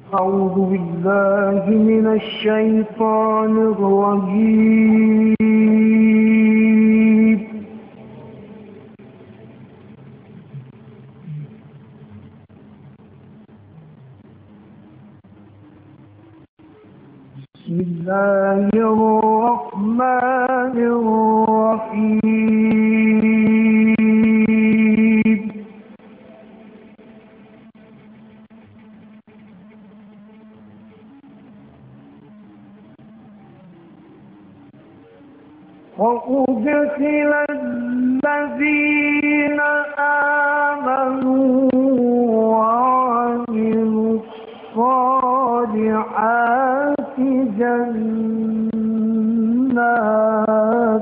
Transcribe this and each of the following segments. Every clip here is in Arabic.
أعوذ بالله من الشيطان الرجيم. بسم الله الرحمن الرحيم. وأدخل الذين آمنوا وعملوا الصالحات جنات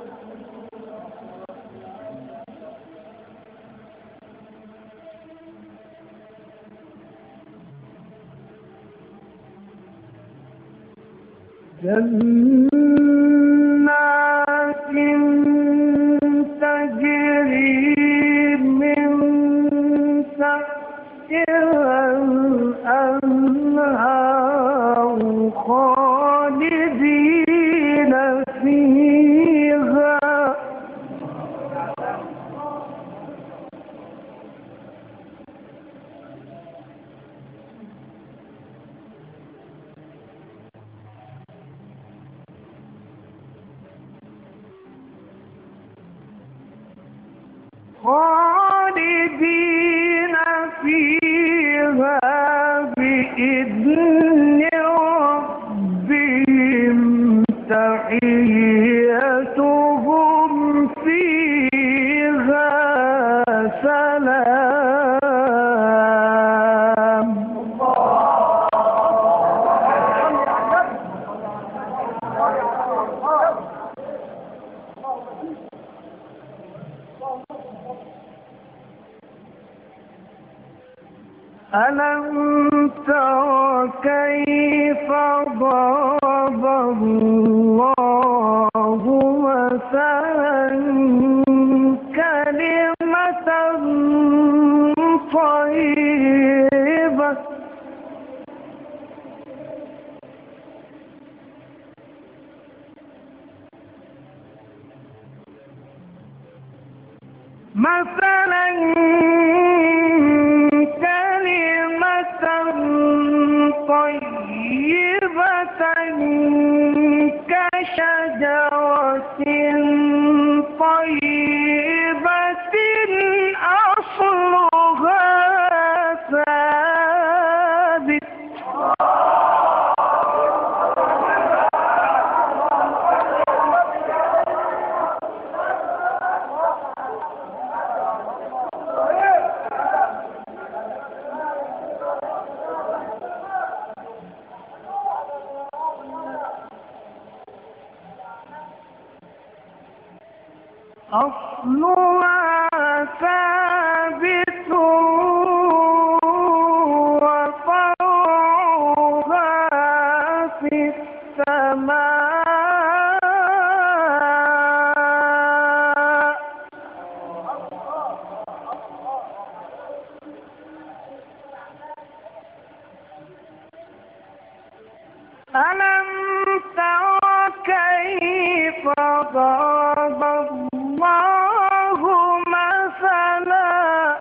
تجري من تحتها الأنهار خالدين فيها بإذن ربهم تحيتهم فيها سلام. ألم تر كيف ضرب الله مثلا كلمة طيبة طيبة كشجرة طيبة أصلها ثابت أصلها ثابت وفرعها في السماء. ألم تر كيف ضرب الله مثلا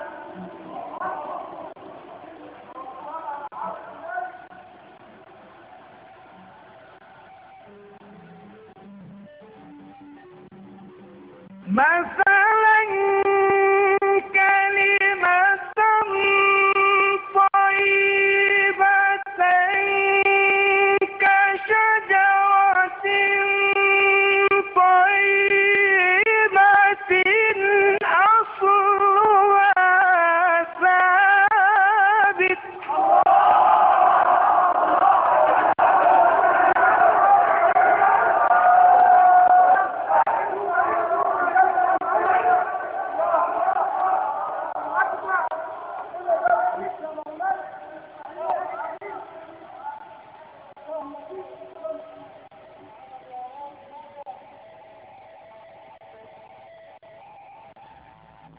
كلمة طيبة كشجرة طيبة أصلها ثابت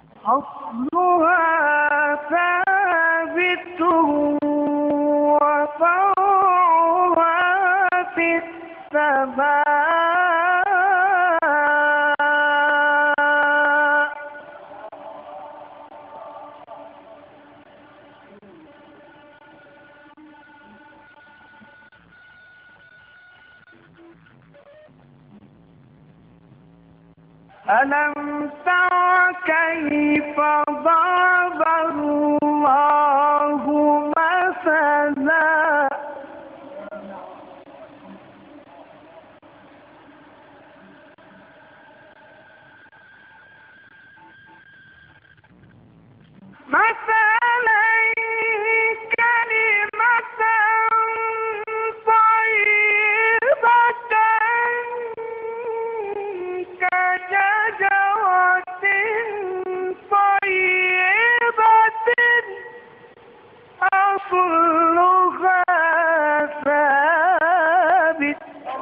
أصلها ثابت وفرعها ألم تر كيف ضرب الله مثلا كلمة طيبة كشجرة طيبة أصلها ثابت.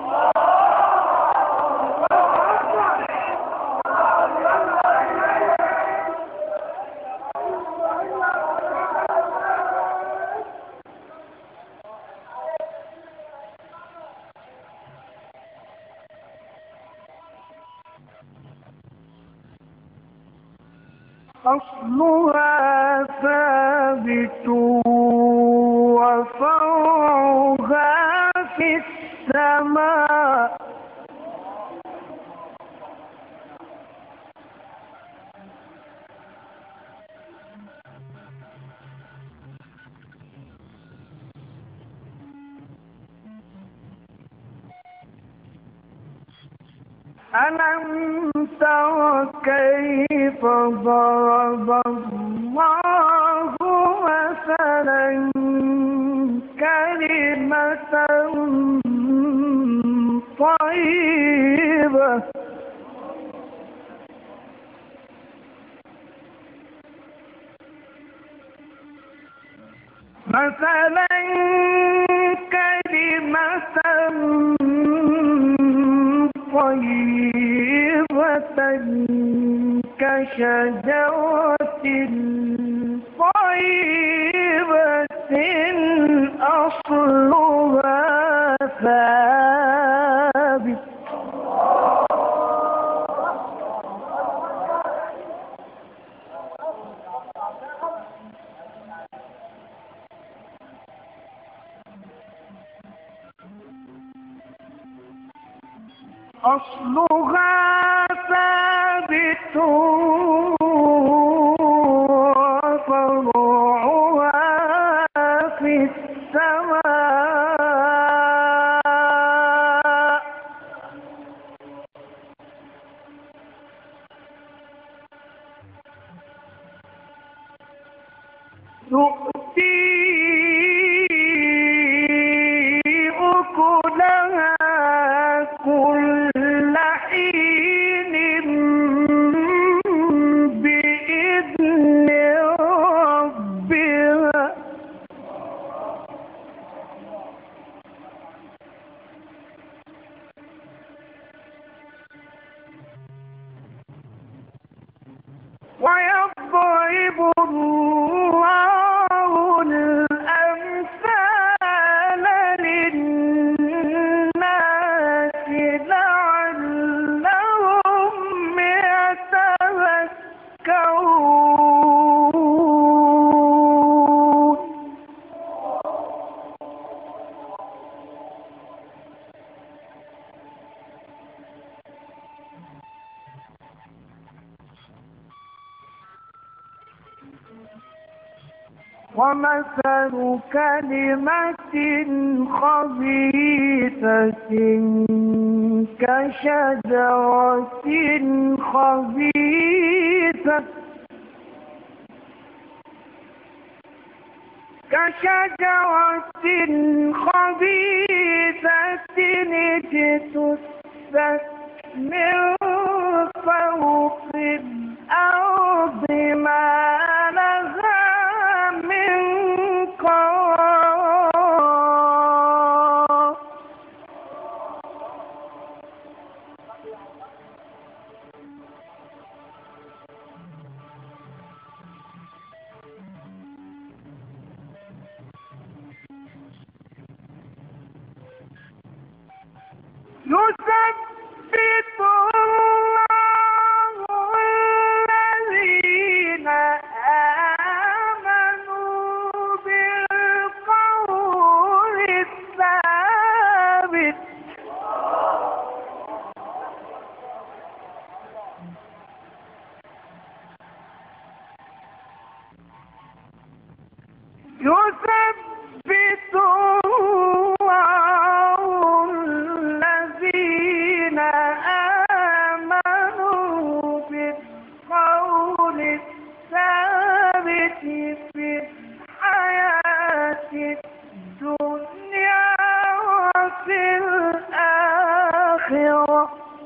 أصلها ثابت وفرعها في السماء. ألم تر كيف ضرب الله مثلا كلمة طيبة مثلا كلمة طيبة كشجرة طيبة أصلها ثابت. أصلها ثابت وفرعها في السماء. تؤتي أكلها كل حين بإذن ربها. ويضرب الله الأمثال للناس لعلهم يتذكرون. ومثل كلمة خبيثة كشجرة خبيثة اجتثت من فوق الأرض ما لها من قرار. يثبت الله الذين آمنوا بالقول الثابت يثبت الله الذين آمنوا بالقول الثابت في الحياة الدنيا وفي الآخرة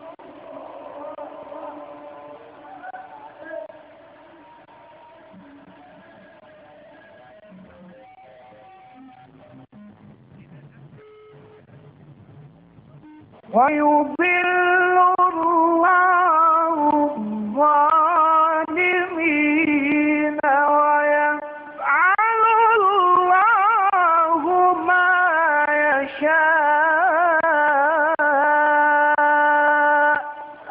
ويضل الله الظالمين ويفعل الله ما يشاء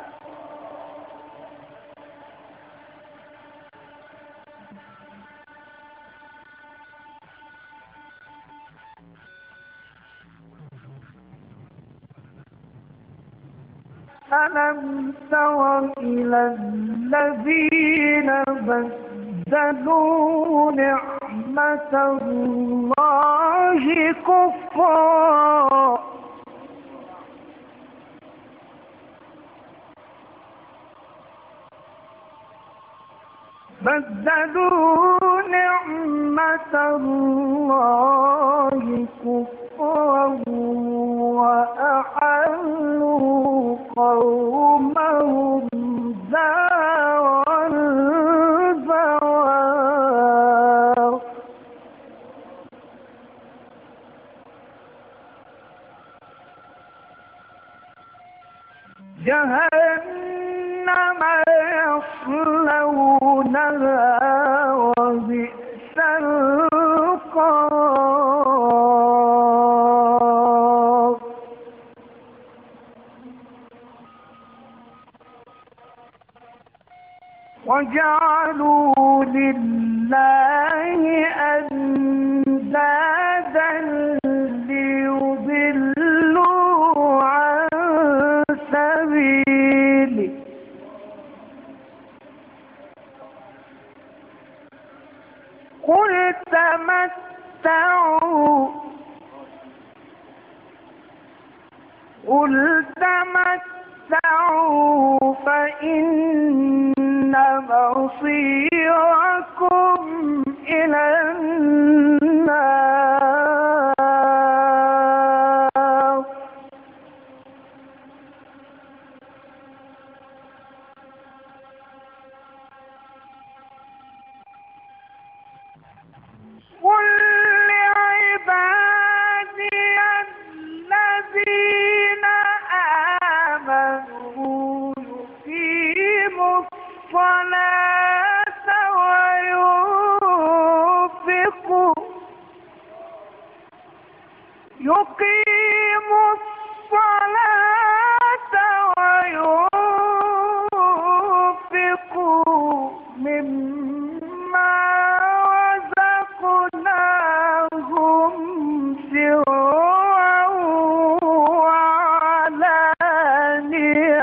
ألم تر إلى الذين بدلوا نعمة الله كفرا بدلوا نعمة الله كفرا وأحلوا قومهم دار البوار جهنم يصلونها وبئس القرار وجعلوا لله أندادا ليضلوا عن سبيله قل تمتعوا فإن مصيركم إلى النار قل لعبادي الذين آمنوا يقيموا الصلاة وينفقوا مما رزقناهم سرا وعلانية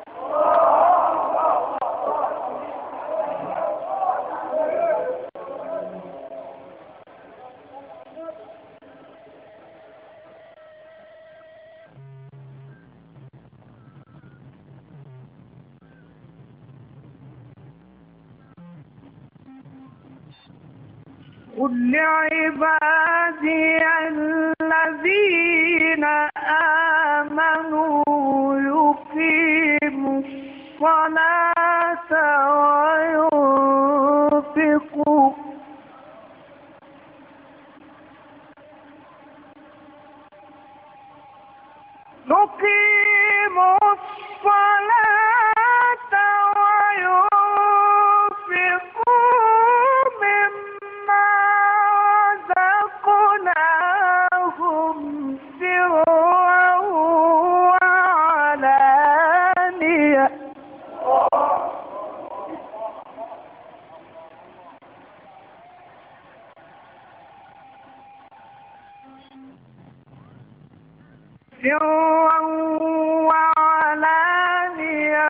قل لعبادي الذين آمنوا يقيموا الصلاة وينفقوا سرا وعلانية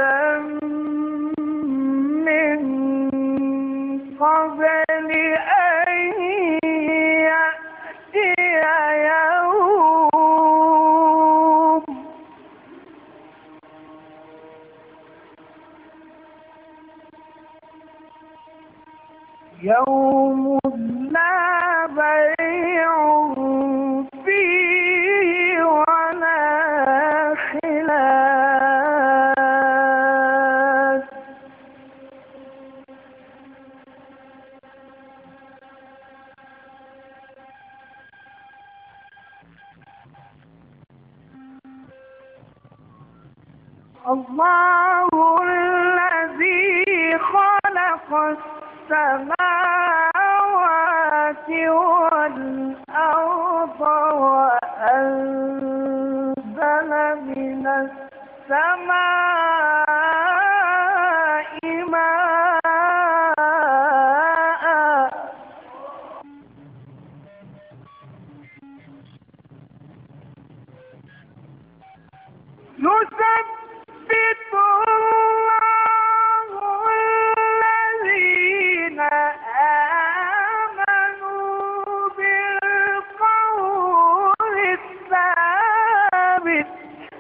من قبل أن يأتي يوم لا بيع فيه ولا خلال. الله الذي خلق السماوات والأرض وأنزل من السماء ماء يثبت الله الذين آمنوا بالقول الثابت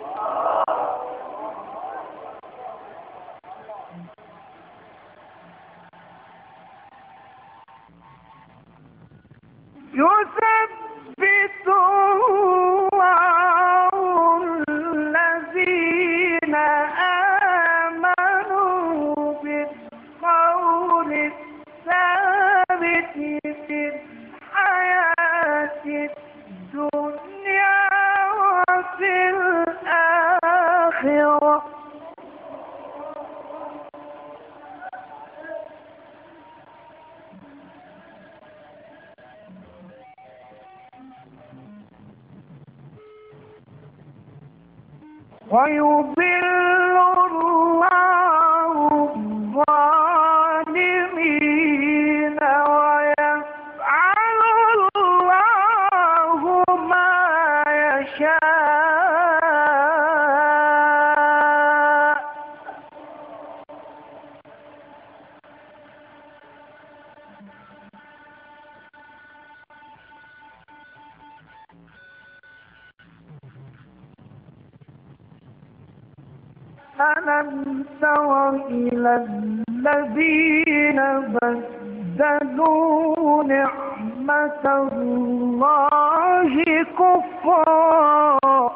يثبت الله الذين آمنوا بالقول الثابت في الحياة الدنيا وفي الآخرة. ويضل الله الظالمين ويفعل الله ما يشاء. ألم تر إلى الذين بدلوا نعمة الله كفرا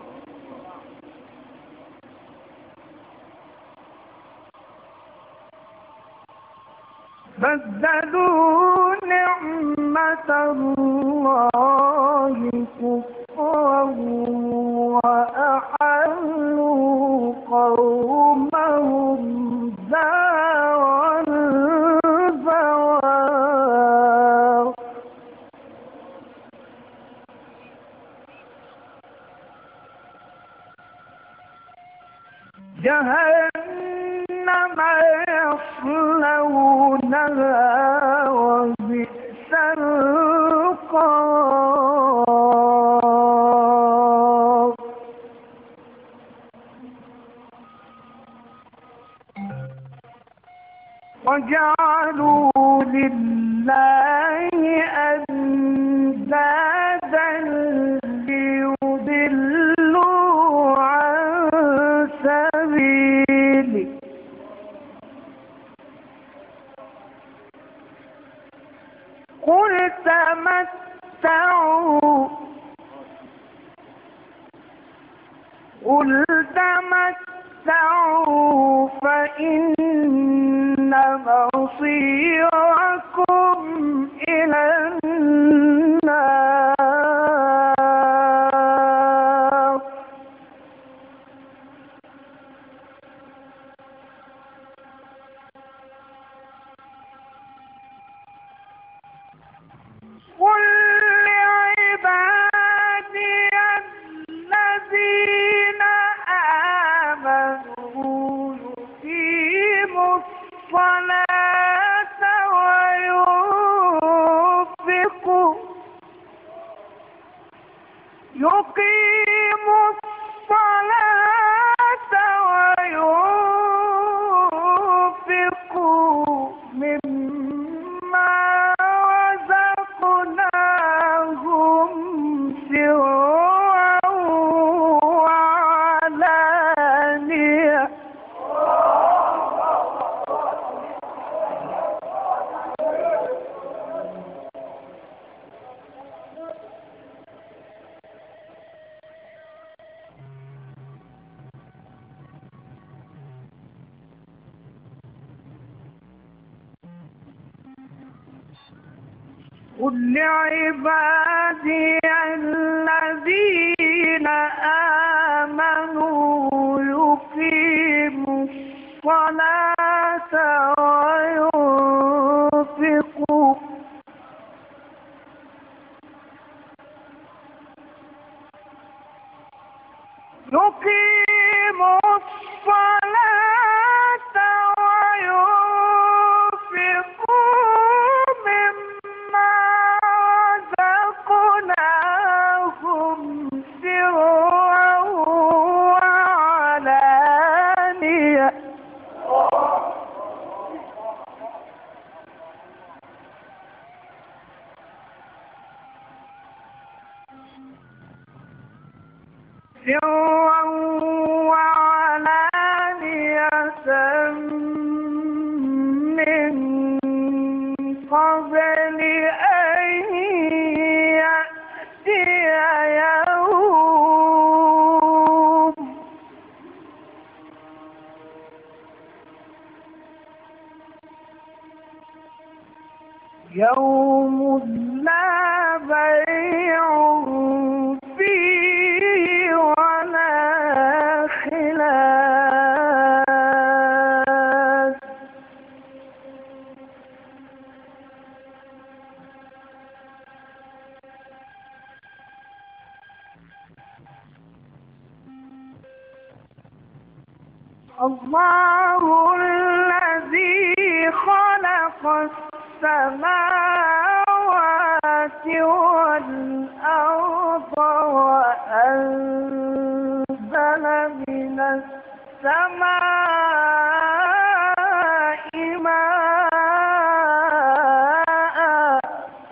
وأحلوا قومهم دار البوار. جهنم يصلونها وبئس القرار. وجعلوا لله أندادا ليضلوا عن سبيله. قل تمتعوا فإن مصيركم إلى النار. قل لعبادي الذين آمنوا يقيموا الصلاة وينفقوا الصلاة وينفقوا مما رزقناهم سرا وعلانية قل لعبادي الذين آمنوا يقيموا الصلاة وينفقوا مما رزقناهم سرا وعلانية من قبل أن يأتي يوم لا بيع فيه ولا خلاف الله الذي خلق السماوات والأرض وأنزل من السماء ماء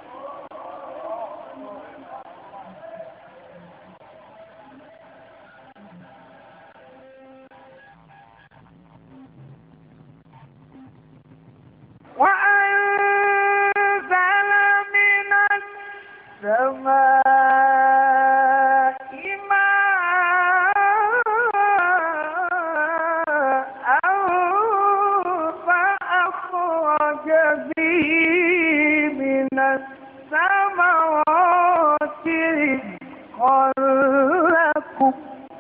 وأنزل من السماء ماء فأخرج به من الثمرات رزقا لكم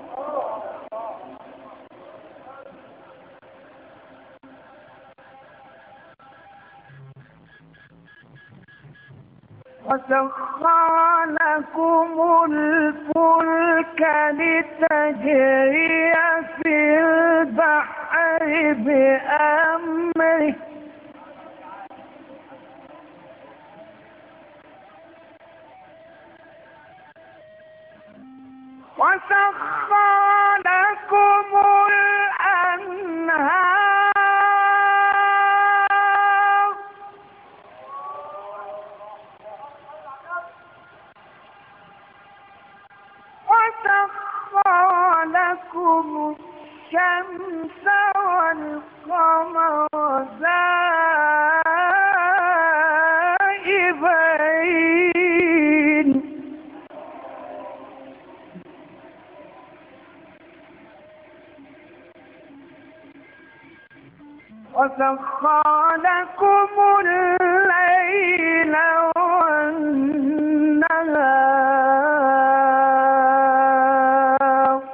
وسخر لكم الفلك لتجري في البحر بأمره وسخر لكم الأنهار وسخر لكم الشمس والقمر دائبين وسخر لكم الليل والنهار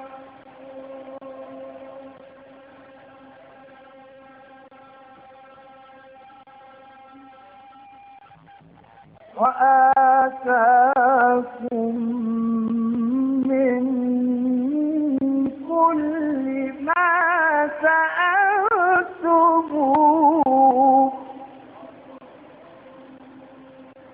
وآتاكم من كل ما سألتموه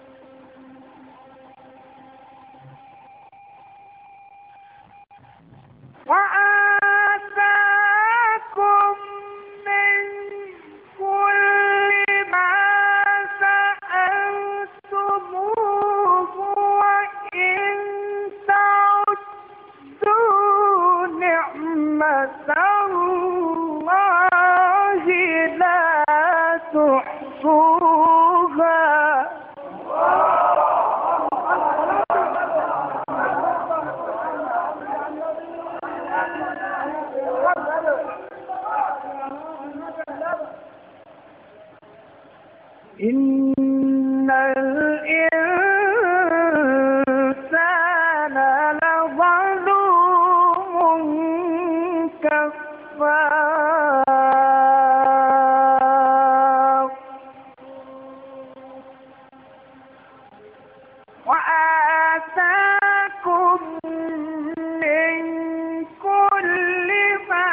من كل ما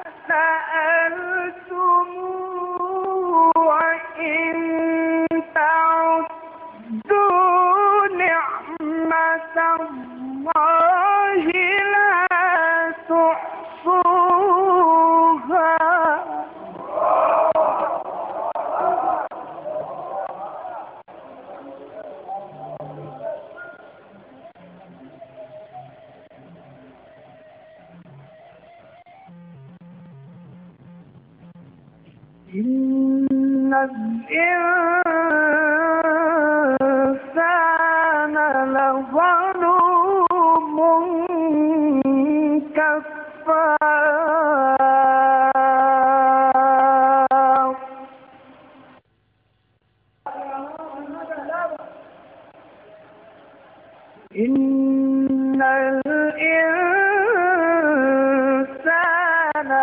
سألتموه وإن تعدوا نعمة الله لا تحصوها. إن الإنسان لظلوم كفار. إن الإنسان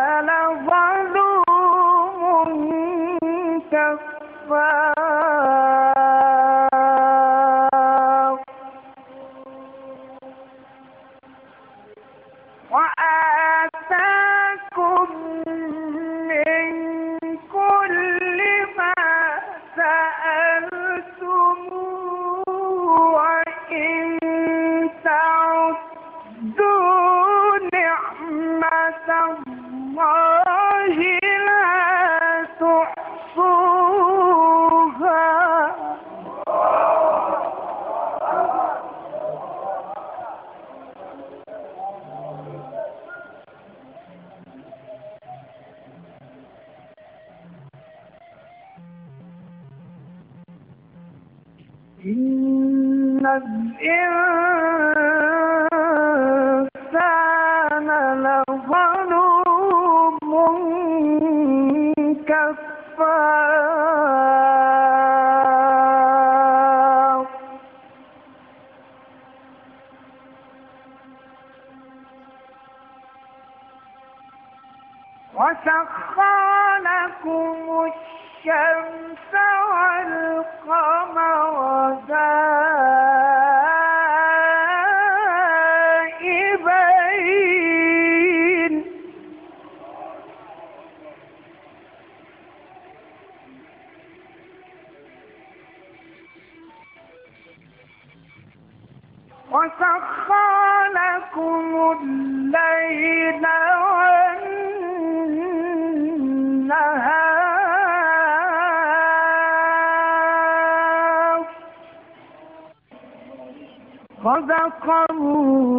لظلوم كفار. وآتاكم من كل ما سألتموه وإن تعدوا نعمة الله لا تحصوها. إن الإنسان لظلوم كفار. وسخر لكم الشمس والقمر دائبين وسخر لكم الليل والنهار. صدق الله